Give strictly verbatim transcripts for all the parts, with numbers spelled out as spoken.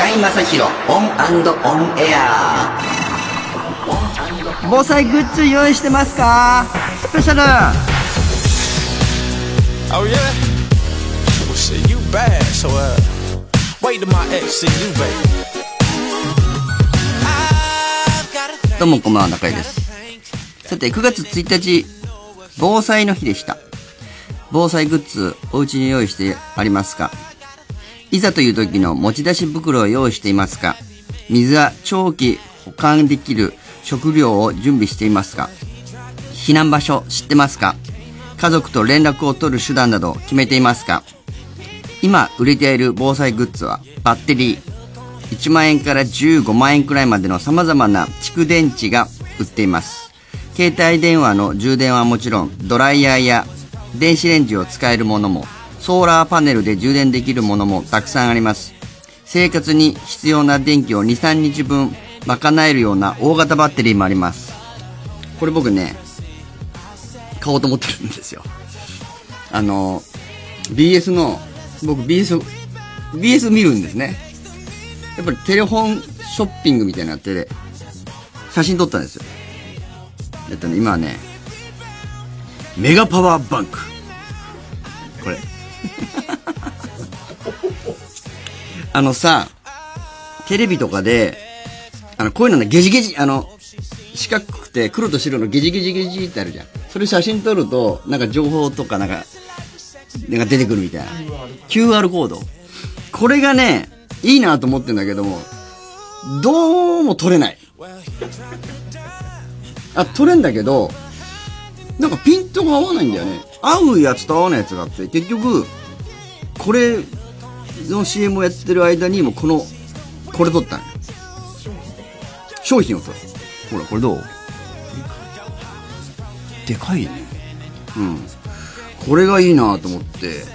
中井正広オン&オンエア。 防災グッズ用意してますか？スペシャル。 Oh yeah? Well shit, you bad. So uh wait till my ex see you, baby. どうもこんばんは、中井です。さて、くがつついたち、防災の日でした。防災グッズ、お家に用意してありますか？いざという時の持ち出し袋を用意していますか？水は長期保管できる食料を準備していますか？避難場所知ってますか？家族と連絡を取る手段など決めていますか？今売れている防災グッズはバッテリー、いちまんえんからじゅうごまんえんくらいまでの様々な蓄電池が売っています。携帯電話の充電はもちろん、ドライヤーや電子レンジを使えるものも、ソーラーパネルで充電できるものもたくさんあります。生活に必要な電気をに、さんにちぶん賄えるような大型バッテリーもあります。これ僕ね、買おうと思ってるんですよ。あの ビーエス の僕 ビーエス ビーエス 見るんですね。やっぱりテレフォンショッピングみたいなのやってで写真撮ったんですよ。えっとね、今はね、メガパワーバンク、これあのさ、テレビとかであのこういうのね、ゲジゲジ、あの四角くて黒と白のゲジゲジゲジってあるじゃん。それ写真撮るとなんか情報とかなんかなんか出てくるみたいな キューアール コード、これがねいいなと思ってんだけども、どうも撮れない。あ、撮れんだけどなんかピントが合わないんだよね。合うやつと合わないやつがあって、結局これの シーエム をやってる間にもこのこれ撮ったのよ。商品を撮る。ほらこれどう？でかいね。うん。これがいいなと思って。ちょっ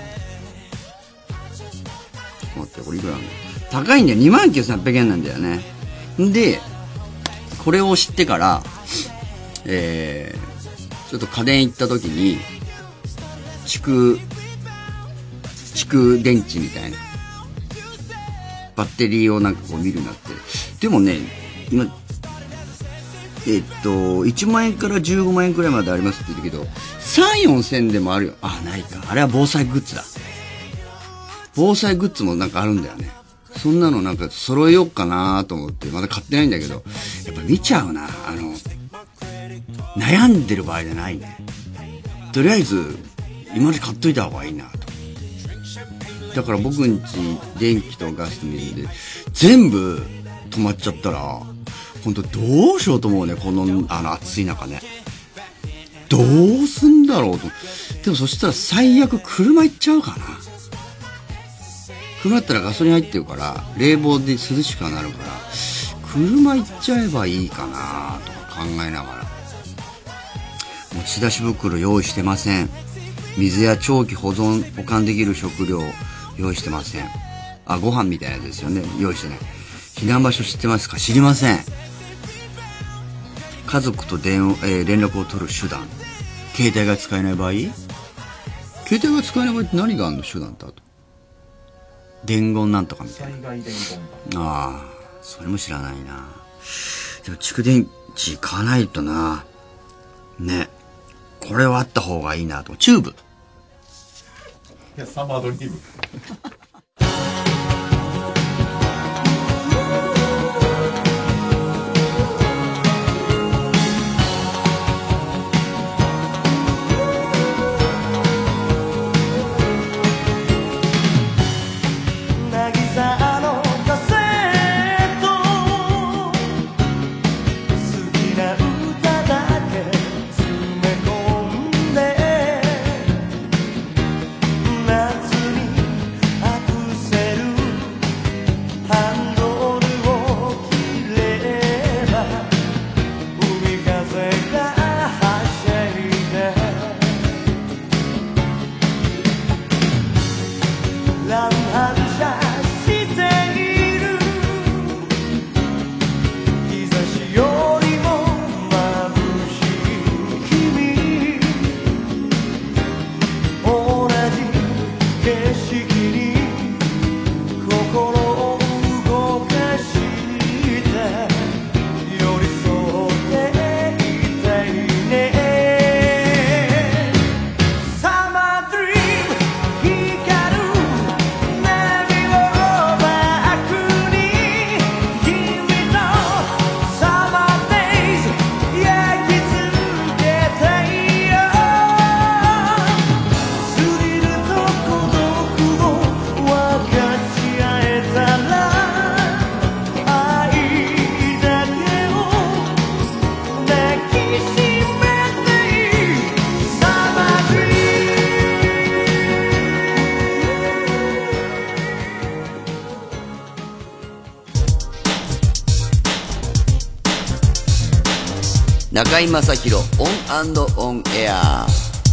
と待って、これいくらなんだよ。高いんだよ。にまんきゅうせんはっぴゃくえんなんだよね。で、これを知ってから、えー、ちょっと家電行った時に、蓄、蓄電池みたいな。バッテリーをなんかこう見るようになって。でもね、今、えっと、いちまんえんからじゅうごまんえんくらいまでありますって言うけど、さん、よんせんでもあるよ。あ、ないか。あれは防災グッズだ。防災グッズもなんかあるんだよね。そんなのなんか揃えようかなと思って、まだ買ってないんだけど、やっぱ見ちゃうな。あの、悩んでる場合じゃないね。とりあえず、今まで買っといた方がいいなと。だから僕んち電気とガスと水で全部止まっちゃったら、ほんとどうしようと思うね。このあの暑い中ね、どうすんだろうと。でもそしたら最悪車行っちゃうかな。車だったらガソリン入ってるから冷房で涼しくはなるから、車行っちゃえばいいかなとか考えながら。持ち出し袋用意してません。水や長期保存保管できる食料用意してません。あ、ご飯みたいなやつですよね。用意してない。避難場所知ってますか？知りません。家族と電話、えー、連絡を取る手段。携帯が使えない場合？携帯が使えない場合って何があるの？手段ってあと。伝言なんとかみたいな。災害伝言。ああ、それも知らないな。でも蓄電池買わないとな。ね。これはあった方がいいなと。チューブ。 いや、サマードリーム。 景色に心動中居正広オン&オンエア。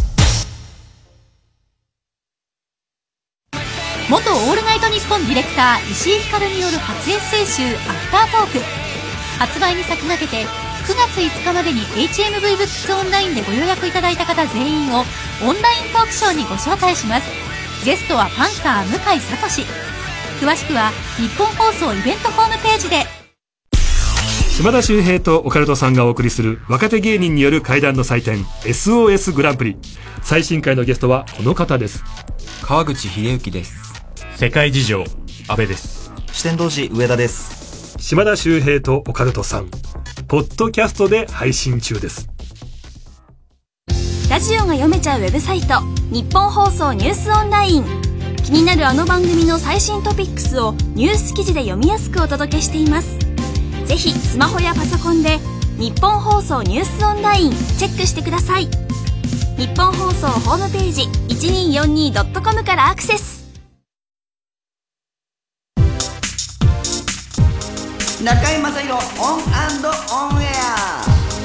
元オールナイトニッポンディレクター石井ひかるによる初エッセイ集アフタートーク、発売に先駆けてくがついつかまでに エイチエムブイ ブックスオンラインでご予約いただいた方全員をオンライントークショーにご招待します。ゲストはパンサー向井聡。詳しくは日本放送イベントホームページで。 島田秀平とオカルトさんがお送りする若手芸人による怪談の祭典 エスオーエス グランプリ。最新回のゲストはこの方です。 川口秀幸です。 世界事情安部です。 四天童子上田です。 島田秀平とオカルトさんポッドキャストで配信中です。 ラジオが読めちゃうウェブサイト日本放送ニュースオンライン。気になるあの番組の最新トピックスをニュース記事で読みやすくお届けしています。ぜひスマホやパソコンで日本放送ニュースオンラインチェックしてください。日本放送ホームページ いちにーよんにードットコム からアクセス。 中居正広オン&オンエア。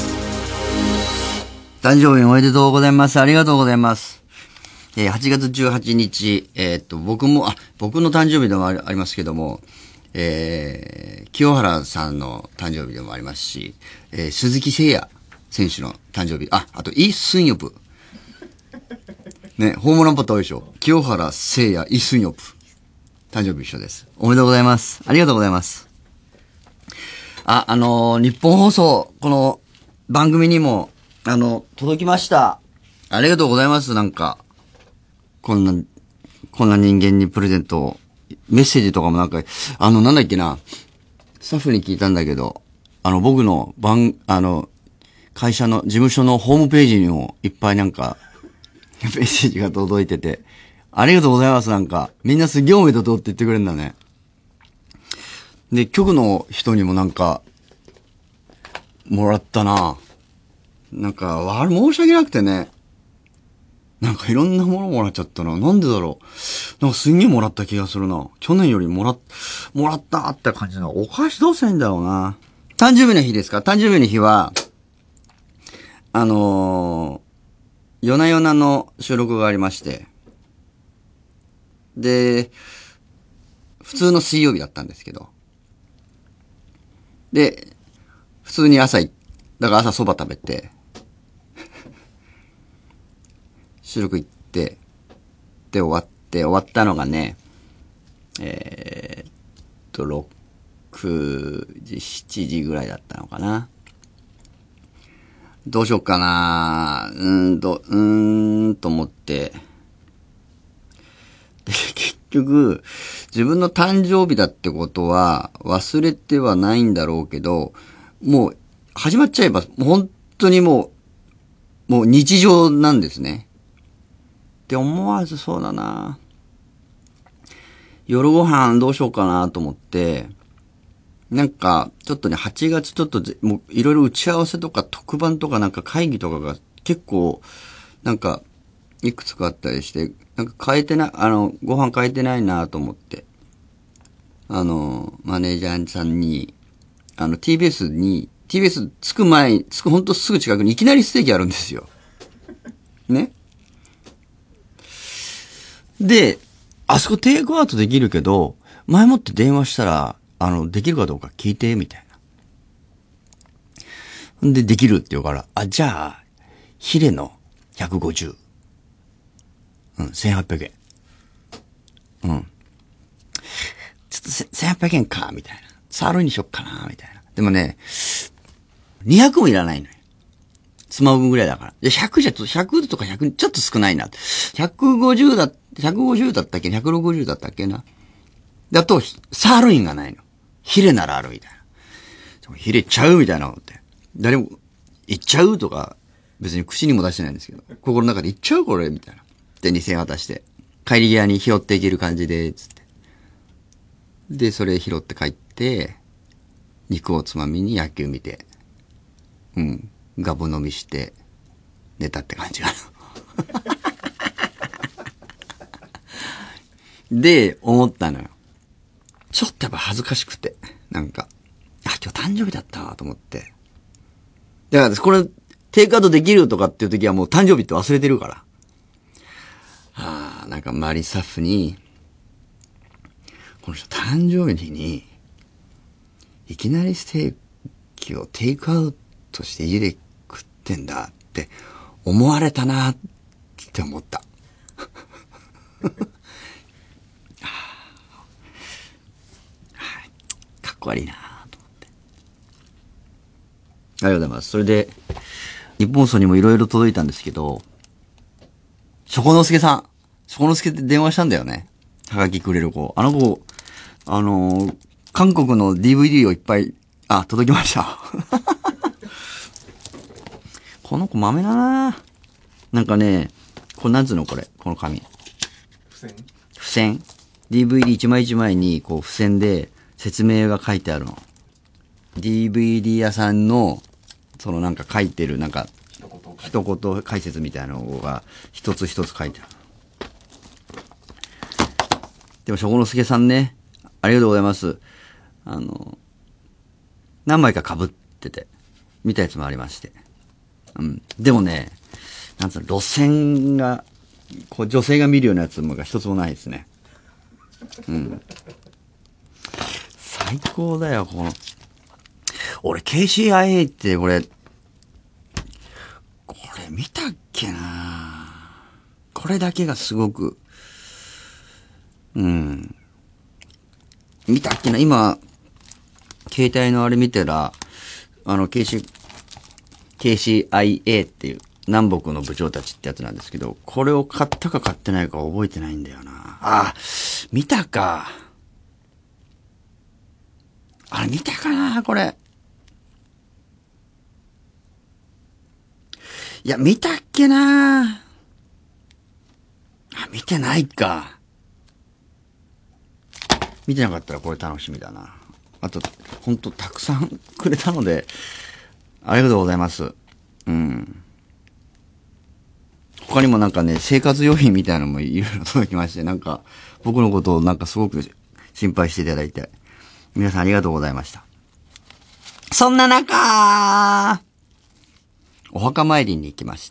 誕生日おめでとうございます。ありがとうございます。えー、はちがつじゅうはちにち、えー、っと、僕も、あ、僕の誕生日でもあり、ありますけども、えー、清原さんの誕生日でもありますし、えー、鈴木誠也選手の誕生日、あ、あと、イ・スンヨプ。ね、ホームランパット多いでしょ。清原誠也、イ・スンヨプ。誕生日一緒です。おめでとうございます。ありがとうございます。あ、あのー、日本放送、この番組にも、あの、届きました。ありがとうございます。なんか、こんな、こんな人間にプレゼントを、メッセージとかもなんか、あの、なんだっけな、スタッフに聞いたんだけど、あの、僕の番、あの、会社の、事務所のホームページにもいっぱいなんか、メッセージが届いてて、ありがとうございます。なんか、みんなすげえおめでとうって言ってくれるんだね。で、局の人にもなんか、もらったな。なんか、わ、申し訳なくてね。なんかいろんなものもらっちゃったな。なんでだろう。なんかすんげえもらった気がするな。去年よりもらっ、もらったって感じだな。お菓子どうせんだろうな。誕生日の日ですか？誕生日の日は、あのー、夜な夜なの収録がありまして。で、普通の水曜日だったんですけど。で、普通に朝い、だから朝蕎麦食べて、収録行って、で終わって、終わったのがね、えー、っと、ろくじ、しちじぐらいだったのかな。どうしよっかなうーんと、うーんと思って、で、結局、自分の誕生日だってことは忘れてはないんだろうけど、もう始まっちゃえば、本当にもう、もう日常なんですね。って思わずそうだな。夜ご飯どうしようかなと思って、なんか、ちょっとね、はちがつちょっと、もういろいろ打ち合わせとか特番とかなんか会議とかが結構、なんか、いくつかあったりして、なんか変えてない、あの、ご飯変えてないなと思って、あの、マネージャーさんに、あの、ティービーエス に、ティービーエス 着く前に、着くほんとすぐ近くにいきなりステーキあるんですよ。ね。で、あそこテイクアウトできるけど、前もって電話したら、あの、できるかどうか聞いて、みたいな。で、できるって言うから、あ、じゃあ、ヒレのひゃくごじゅう。うん、せんはっぴゃくえん。うん。ちょっとせんはっぴゃくえんか、みたいな。サーロインにしよっかな、みたいな。でもね、にひゃくもいらないのよ。スマホ分ぐらいだから。で、ひゃくじゃちょっと、ひゃくとかひゃくちょっと少ないな。ひゃくごじゅうだ、ひゃくごじゅうだったっけ ?ひゃくろくじゅう だったっけな。だと、サーロインがないの。ヒレならあるみたいな。ヒレいっちゃうみたいな思って。誰も、いっちゃうとか、別に口にも出してないんですけど、心の中でいっちゃうこれみたいな。で、にせんえん渡して、帰り際に拾っていける感じで、つって。で、それ拾って帰って、肉をつまみに野球見て、うん、ガブ飲みして、寝たって感じかな。で、思ったのよ。ちょっとやっぱ恥ずかしくて、なんか、あ、今日誕生日だったわと思って。 だから、これ、テイクアウトできるとかっていう時はもう誕生日って忘れてるから。はあ、なんか周りスタッフに、この人誕生日に、いきなりステーキをテイクアウトして家で食ってんだって思われたなって思った。かっこ悪いなと思って。ありがとうございます。それで、日本放送にもいろいろ届いたんですけど、しょこのすけさん。しょこのすけって電話したんだよね。はがきくれる子。あの子、あのー、韓国の ディーブイディー をいっぱい、あ、届きました。この子豆だな。なんかね、これなんつうのこれ、この紙。 付箋付箋 ディーブイディーいち 枚いち枚に、こう、付箋で説明が書いてあるの。ディーブイディー 屋さんの、そのなんか書いてる、なんか、一言解説みたいなのが、一つ一つ書いてある。でも、しょこのすけさんね、ありがとうございます。あの、何枚か被ってて、見たやつもありまして。うん。でもね、なんつうの、路線が、こう、女性が見るようなやつもが一つもないですね。うん。最高だよ、この。俺、ケーシーアイエー ってこれ、これ見たっけなこれだけがすごく、うん。見たっけな今、携帯のあれ見たら、あの、ケーシー、ケーシーアイエー っていう南北の部長たちってやつなんですけど、これを買ったか買ってないか覚えてないんだよな。あ、見たか。あれ見たかなこれ。いや、見たっけなあ、見てないか。見てなかったらこれ楽しみだな。あと、ほんとたくさんくれたので、ありがとうございます。うん。他にもなんかね、生活用品みたいなのもいろいろ届きまして、なんか、僕のことをなんかすごく心配していただいて、皆さんありがとうございました。そんな中、お墓参りに行きまして、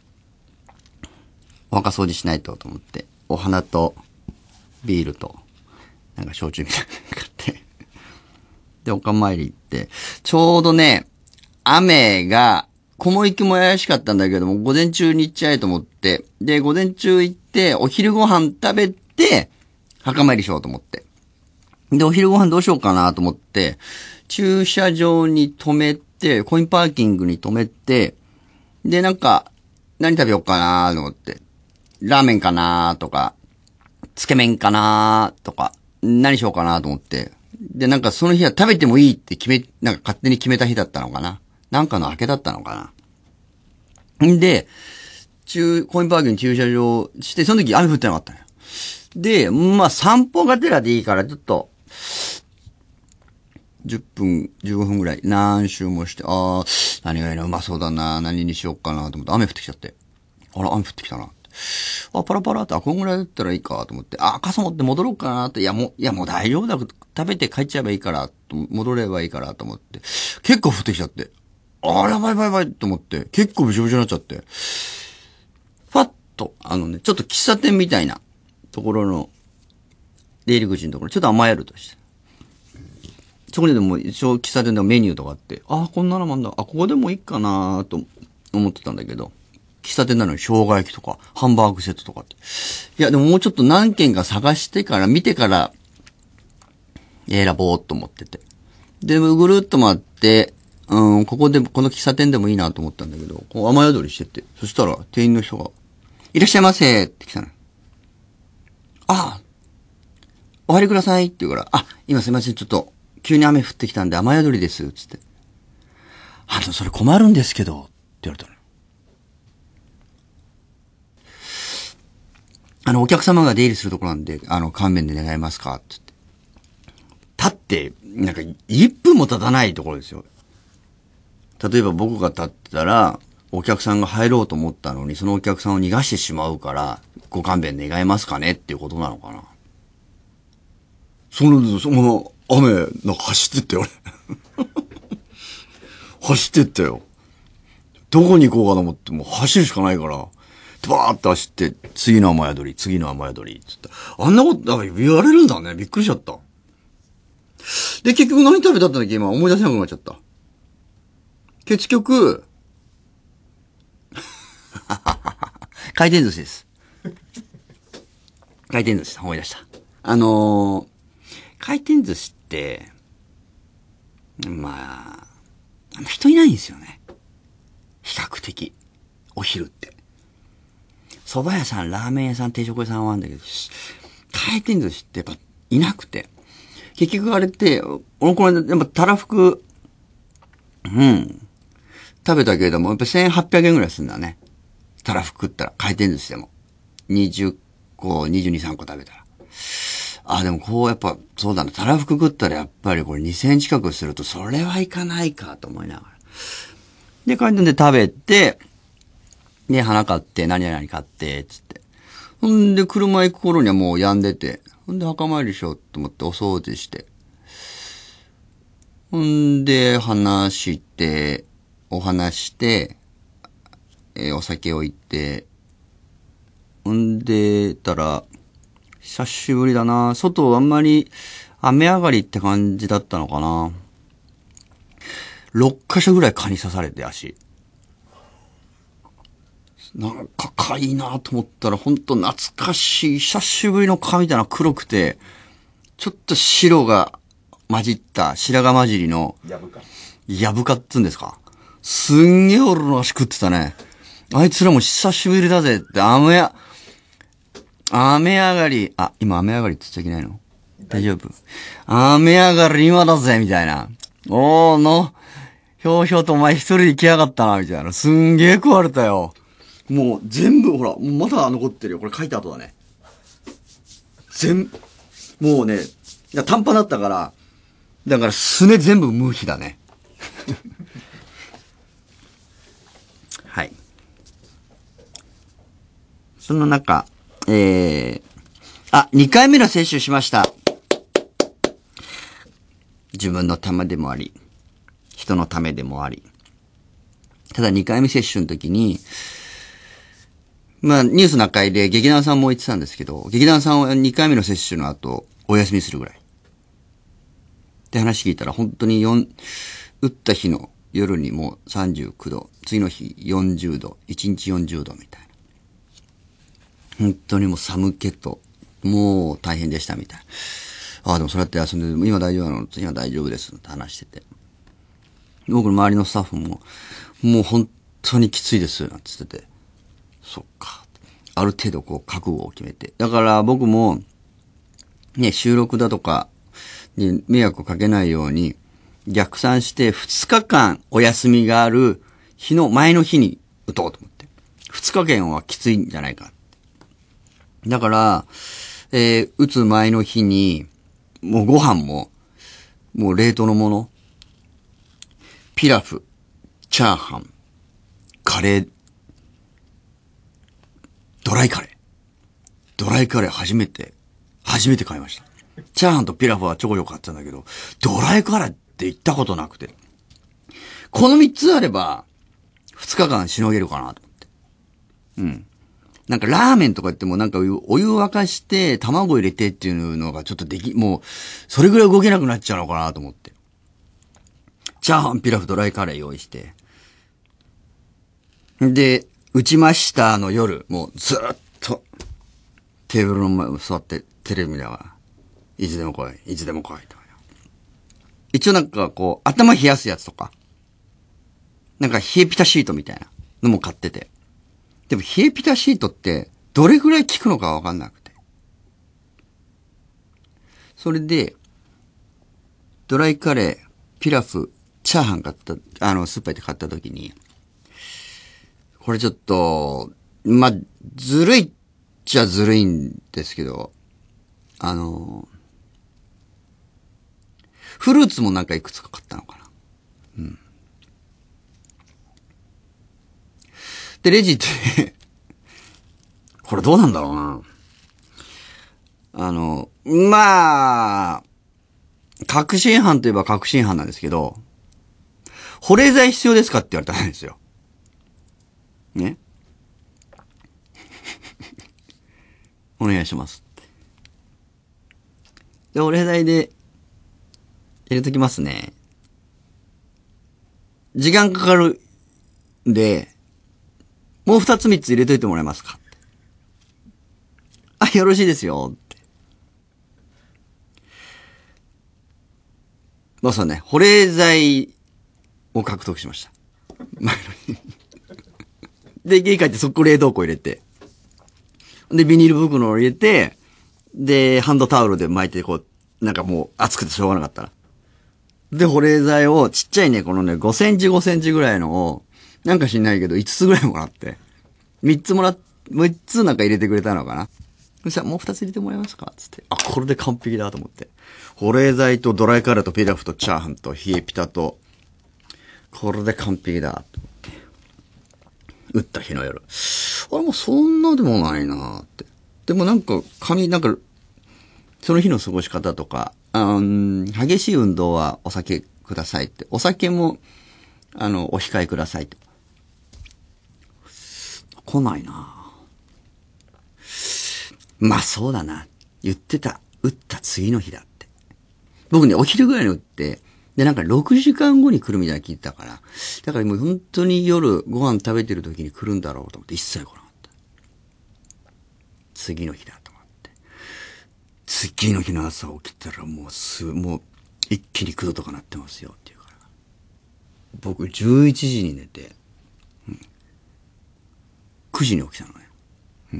お墓掃除しないとと思って、お花とビールと、なんか焼酎みたいなの買って、で、お墓参り行って、ちょうどね、雨が、雲行きも怪しかったんだけども、午前中に行っちゃえと思って、で、午前中行って、お昼ご飯食べて、墓参りしようと思って。で、お昼ご飯どうしようかなと思って、駐車場に止めて、コインパーキングに止めて、で、なんか、何食べようかなと思って、ラーメンかなとか、つけ麺かなとか、何しようかなと思って、で、なんかその日は食べてもいいって決め、なんか勝手に決めた日だったのかな。なんかの明けだったのかな。んで、中、コインパーキングに駐車場して、その時雨降ってなかったのよ。で、まあ散歩がてらでいいから、ちょっと、じゅっぷん、じゅうごふんぐらい、何周もして、ああ、何がいいな、うまそうだな、何にしようかなと思って、雨降ってきちゃって。あら、雨降ってきたな。あ、パラパラって、あ、こんぐらいだったらいいかと思って、あ、傘持って戻ろうかなって、いやもう、いやもう大丈夫だ、食べて帰っちゃえばいいから、戻ればいいからと思って、結構降ってきちゃって、あら、やばいやばいやばいと思って、結構びしょびしょになっちゃって、ファッと、あのね、ちょっと喫茶店みたいなところの、出入り口のところ、ちょっと甘えるとして。そこにでも一応喫茶店でもメニューとかあって、ああ、こんなのもあんだ。あ、ここでもいいかなと思ってたんだけど、喫茶店なのに生姜焼きとか、ハンバーグセットとかって。いや、でももうちょっと何軒か探してから、見てから、選ぼうと思ってて。で、ぐるっと回って、うん、ここで、この喫茶店でもいいなと思ったんだけど、こう雨宿りしてて、そしたら店員の人が、いらっしゃいませって来たの。ああ、お入りくださいって言うから、あ、今すいません、ちょっと、急に雨降ってきたんで雨宿りです、つって。あの、それ困るんですけど、って言われたの。あの、お客様が出入りするところなんで、あの、勘弁で願いますかって言って。立って、なんか、いっぷんも経たないところですよ。例えば僕が立ってたら、お客さんが入ろうと思ったのに、そのお客さんを逃がしてしまうから、ご勘弁願えますかねっていうことなのかな。その、その、雨、なんか走ってったよ、俺。走ってったよ。 どこに行こうかと思って、もう走るしかないから、バーって走って、次の雨宿り、次の雨宿り、つって。あんなこと、だから言われるんだね。びっくりしちゃった。で、結局何食べたったんだっけ今思い出せなくなっちゃった。結局、回転寿司です。回転寿司、思い出した。あのー、回転寿司って、まあ、あんま人いないんですよね。比較的。お昼って。蕎麦屋さん、ラーメン屋さん、定食屋さんはあるんだけど、回転寿司ってやっぱいなくて。結局あれって、俺これやっぱたらふく、うん、食べたけれども、やっぱせんはっぴゃくえんぐらいするんだね。たらふく食ったら、回転寿司でも。にじゅっこ、にじゅうに、さんこ食べたら。あ、でもこうやっぱ、そうだな、たらふく食ったらやっぱりこれにせん近くすると、それはいかないかと思いながら。で、回転で食べて、で、花買って、何々買って、つって。ほんで、車行く頃にはもう病んでて、ほんで、墓参りしようと思ってお掃除して。ほんで、話して、お話して、えー、お酒を行って、ほんで、たら、久しぶりだな。外あんまり雨上がりって感じだったのかな。ろっかしょぐらい蚊に刺されて足。なんかかいいなと思ったらほんと懐かしい久しぶりの蚊みたいな黒くて、ちょっと白が混じった、白髪混じりの、 やぶか。 やぶかっつうんですか。すんげえ俺の足食ってたね。あいつらも久しぶりだぜって、雨や、雨上がり、あ、今雨上がりって言っちゃいけないの？大丈夫？雨上がり今だぜみたいな。おーの、ひょうひょうとお前一人で来やがったなみたいな。すんげえ食われたよ。もう全部ほら、もうまだ残ってるよ。これ書いた後だね。全、もうね、いや短パンだったから、だからすね全部無比だね。はい。その中、えー、あ、にかいめの接種しました。自分のためでもあり、人のためでもあり。ただにかいめ接種の時に、まあ、ニュースの会で劇団さんも言ってたんですけど、劇団さんはにかいめの接種の後、お休みするぐらい。って話聞いたら、本当によん、打った日の夜にもうさんじゅうきゅうど、次の日よんじゅうど、いちにちよんじゅうどみたいな。本当にもう寒気と、もう大変でしたみたいな。ああ、でもそれやって休んで、今大丈夫なの？今大丈夫ですって話してて。僕の周りのスタッフも、もう本当にきついです、なんつってて。そっか。ある程度こう覚悟を決めて。だから僕も、ね、収録だとかに迷惑をかけないように逆算してふつかかんお休みがある日の前の日に打とうと思って。ふつかかんはきついんじゃないかって。だから、えー、打つ前の日に、もうご飯も、もう冷凍のもの。ピラフ、チャーハン、カレー、ドライカレー。ドライカレー初めて、初めて買いました。チャーハンとピラフはちょこちょこ買ってたんだけど、ドライカレーって行ったことなくて。この三つあれば、二日間しのげるかなと思って。うん。なんかラーメンとか言ってもなんかお湯沸かして卵入れてっていうのがちょっとでき、もう、それぐらい動けなくなっちゃうのかなと思って。チャーハン、ピラフ、ドライカレー用意して。で、打ちましたの夜、もうずーっと、テーブルの前に座ってテレビ見ながら、いつでも来い、いつでも来いと。一応なんかこう、頭冷やすやつとか、なんか冷えピタシートみたいなのも買ってて。でも冷えピタシートって、どれぐらい効くのかわかんなくて。それで、ドライカレー、ピラフ、チャーハン買った、あの、スーパーで買った時に、これちょっと、まあ、ずるいっちゃずるいんですけど、あの、フルーツもなんかいくつか買ったのかな。うん。で、レジって、これどうなんだろうな。あの、まあ、確信犯といえば確信犯なんですけど、保冷剤必要ですかって言われたんですよ。 ね。お願いします。で、お礼代で入れときますね。時間かかるんで、もう二つ三つ入れといてもらえますか。あ、よろしいですよ。って。まあそうね、保冷剤を獲得しました。前の日。で、家帰ってそこ冷凍庫入れて、で、ビニール袋を入れて、で、ハンドタオルで巻いて、こう、なんかもう熱くてしょうがなかったら。で、保冷剤を、ちっちゃいね、このね、ごセンチごセンチぐらいのを、なんか知んないけど、いつつぐらいもらって、みっつもらっ、みっつなんか入れてくれたのかな。そしたら、もうふたつ入れてもらえますかつって。あ、これで完璧だと思って。保冷剤とドライカレーとピラフとチャーハンと冷えピタと、これで完璧だと思って。打った日の夜。あれもうそんなでもないなって。でもなんか、髪、なんか、その日の過ごし方とか、うん、激しい運動はお酒くださいって。お酒も、あの、お控えくださいって。来ないなまあそうだな。言ってた。打った次の日だって。僕ね、お昼ぐらいに打って、で、なんかろくじかんごに来るみたいな聞いてたから、だからもう本当に夜ご飯食べてる時に来るんだろうと思って一切来なかった。次の日だと思って。次の日の朝起きたらもうすぐ、もう一気にくどとかなってますよっていうから。僕じゅういちじに寝て、うん、くじに起きたのね。うん。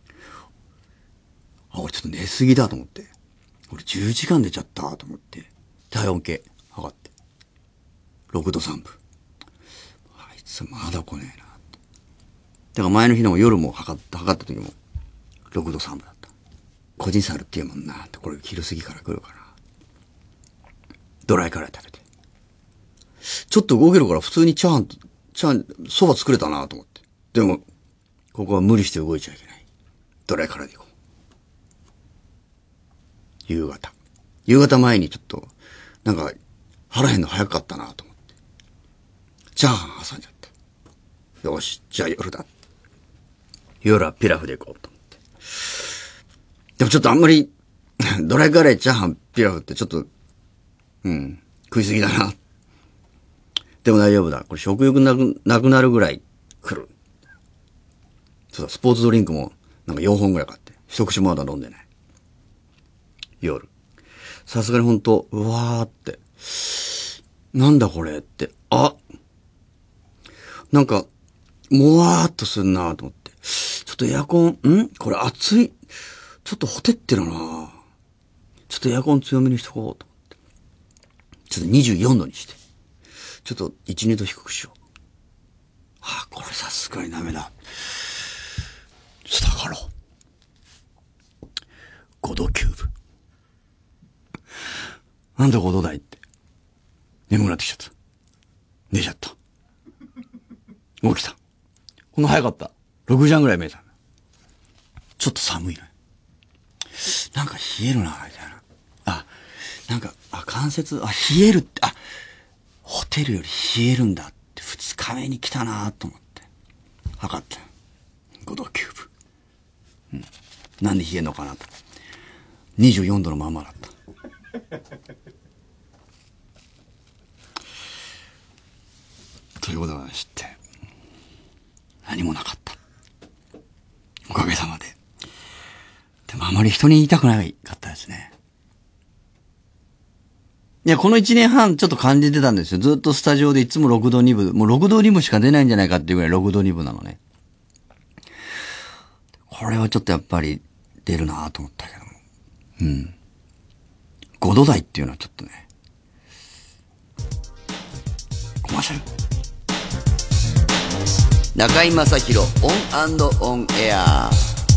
あ、俺ちょっと寝すぎだと思って。俺じゅうじかん寝ちゃったと思って。体温計測って。ろくどさんぶ。あいつまだ来ねえなって。だから前の日の夜も測った、測った時もろくどさんぶだった。個人差あるっていうもんなって。これ昼過ぎから来るかな。ドライカレー食べて。ちょっと動けるから普通にチャーハンと、チャーハン、蕎麦作れたなと思って。でも、ここは無理して動いちゃいけない。ドライカレーで行こう。夕方。夕方前にちょっと、なんか、腹減るの早かったなと思って。チャーハン挟んじゃった。よし、じゃあ夜だ。夜はピラフで行こうと思って。でもちょっとあんまり、ドライカレー、チャーハン、ピラフってちょっと、うん、食いすぎだな。でも大丈夫だ。これ食欲なく、なくなるぐらい来る。そうだ、スポーツドリンクもなんかよんほんぐらい買って。一口もまだ飲んでない。夜。さすがにほんと、うわーって。なんだこれって。あなんか、もわーっとするなーと思って。ちょっとエアコン、んこれ暑い。ちょっとほてってるなー。ちょっとエアコン強めにしとこうと思って。ちょっとにじゅうよんどにして。ちょっといち、にど低くしよう。ああ、これさすがにダメだ。ちょっと上がろう。ごどきゅうぶ。なんだごど台って。眠くなってきちゃった。寝ちゃった。起きた。こんな早かった。ろくじはんぐらい目覚めた。ちょっと寒いね。なんか冷えるな、みたいな。あ、なんか、あ、関節、あ、冷えるって、あ、ホテルより冷えるんだって二日目に来たなと思って。測った。ごどきゅうぶ。うん。なんで冷えんのかなと。にじゅうよんどのままだった。ということを知って、何もなかった。おかげさまで。でもあまり人に言いたくないかったですね。いや、このいちねんはんちょっと感じてたんですよ。ずっとスタジオでいつもろくどにぶ。もうろくどにぶしか出ないんじゃないかっていうぐらいろくどにぶなのね。これはちょっとやっぱり出るなと思ったけども。うん。ごど台っていうのはちょっとね。コマーシャル。中居正広オン&オンエア。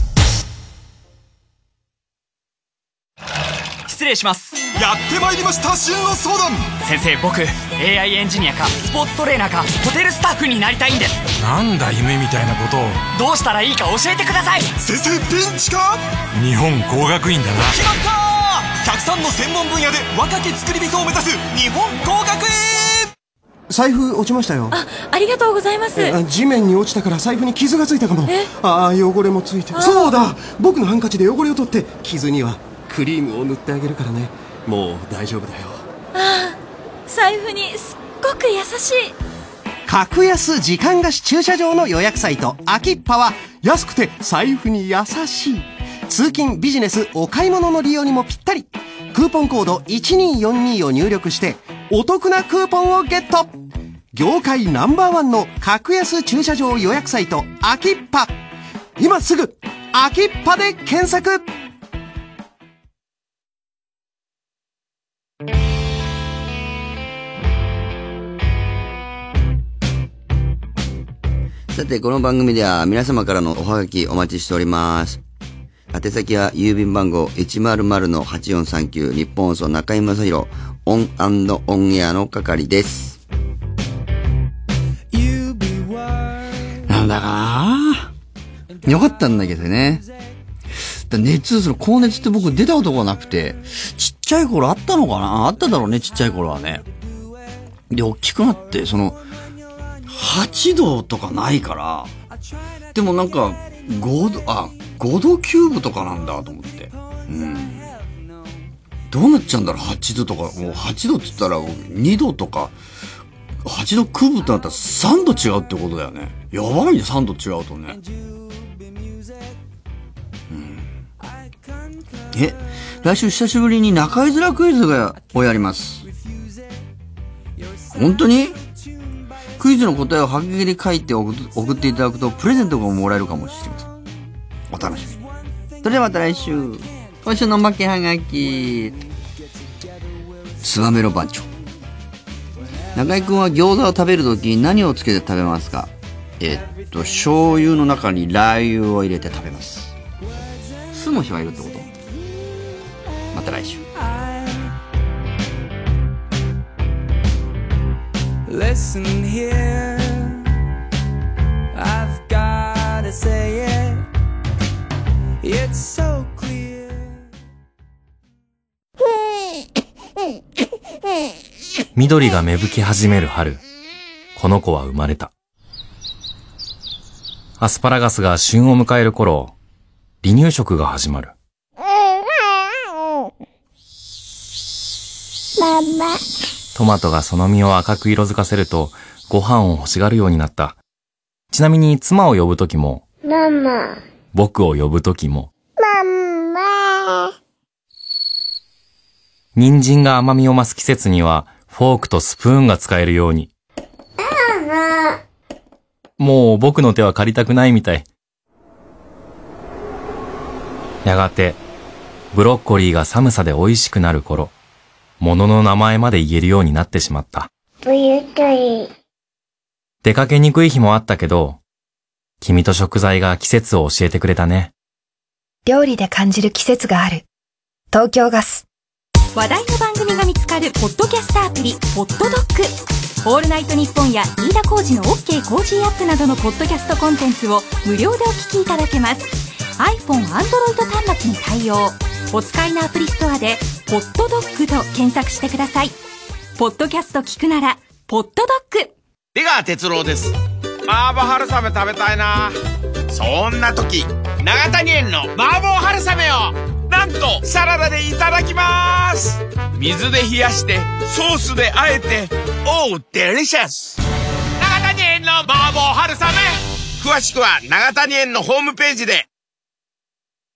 失礼します。 やってまいりました、進路相談。 先生、僕 エーアイ エンジニアかスポーツトレーナーかホテルスタッフになりたいんです。 なんだ夢みたいなことを。 どうしたらいいか教えてください。 先生ピンチか。日本工学院だな。 決まったー。 たくさんの専門分野で若き作り人を目指す日本工学院。 財布落ちましたよ。 あ、ありがとうございます。 地面に落ちたから財布に傷がついたかも。ああ、汚れもついてる。そうだ、僕のハンカチで汚れを取って傷にはクリームを塗ってあげるからね。もう大丈夫だよ。 ああ、財布にすっごく優しい。 格安時間貸し駐車場の予約サイトアキッパは安くて財布に優しい。通勤ビジネスお買い物の利用にもぴったり。クーポンコードいちにーよんにーを入力してお得なクーポンをゲット。業界ナンバーワンの格安駐車場予約サイトアキッパ。今すぐアキッパで検索。 さて、この番組では皆様からのおはがきお待ちしております。宛先は郵便番号 いちまるまるのはちよんさんきゅう 日本放送中井正広オン&オンエアの係です。なんだかなよかったんだけどね。だ熱、その高熱って僕出たことがなくて、ちっちゃい頃あったのかなあっただろうね、ちっちゃい頃はね。で、大きくなって、その、はちどとかないから、でもなんか、ごど、あ、ごどきゅうぶとかなんだと思って。うん。どうなっちゃうんだろう、はちどとか。もうはちどって言ったらにどとか、はちどくぶってなったらさんど違うってことだよね。やばいね、さんど違うとね。うん。え、来週久しぶりに中居面クイズをやります。本当に？クイズの答えをはがきで書いて送っていただくとプレゼントがもらえるかもしれません。お楽しみに。それではまた来週。今週のおまけはがき。つばめろ番長。中居くんは餃子を食べるときに何をつけて食べますか？えー、っと、醤油の中にラー油を入れて食べます。酢の日はいるってこと？また来週。 Listen here, I've gotta say it, it's so clear. 緑が芽吹き始める春、この子は生まれた。アスパラガスが旬を迎える頃、離乳食が始まる。ママ。トマトがその実を赤く色づかせると、ご飯を欲しがるようになった。ちなみに妻を呼ぶときも、ママ。僕を呼ぶときも、ママ。人参が甘みを増す季節には、フォークとスプーンが使えるように。もう僕の手は借りたくないみたい。やがて、ブロッコリーが寒さで美味しくなる頃、物の名前まで言えるようになってしまった。出かけにくい日もあったけど、君と食材が季節を教えてくれたね。 料理で感じる季節がある。東京ガス。 話題の番組が見つかるポッドキャストアプリポッドドッグ。オールナイトニッポンや飯田浩司の OK コージーアップなどのポッドキャストコンテンツを無料でお聞きいただけます。 iPhone、Android 端末に対応。お使いのアプリストアでポッドドッグと検索してください。ポッドキャスト聞くならポッドドッグ。 出川哲朗です。麻婆春雨食べたいな。そんな時、永谷園の麻婆春雨をなんとサラダでいただきます。水で冷やしてソースであえて、おーデリシャス。永谷園の麻婆春雨、詳しくは永谷園のホームページで。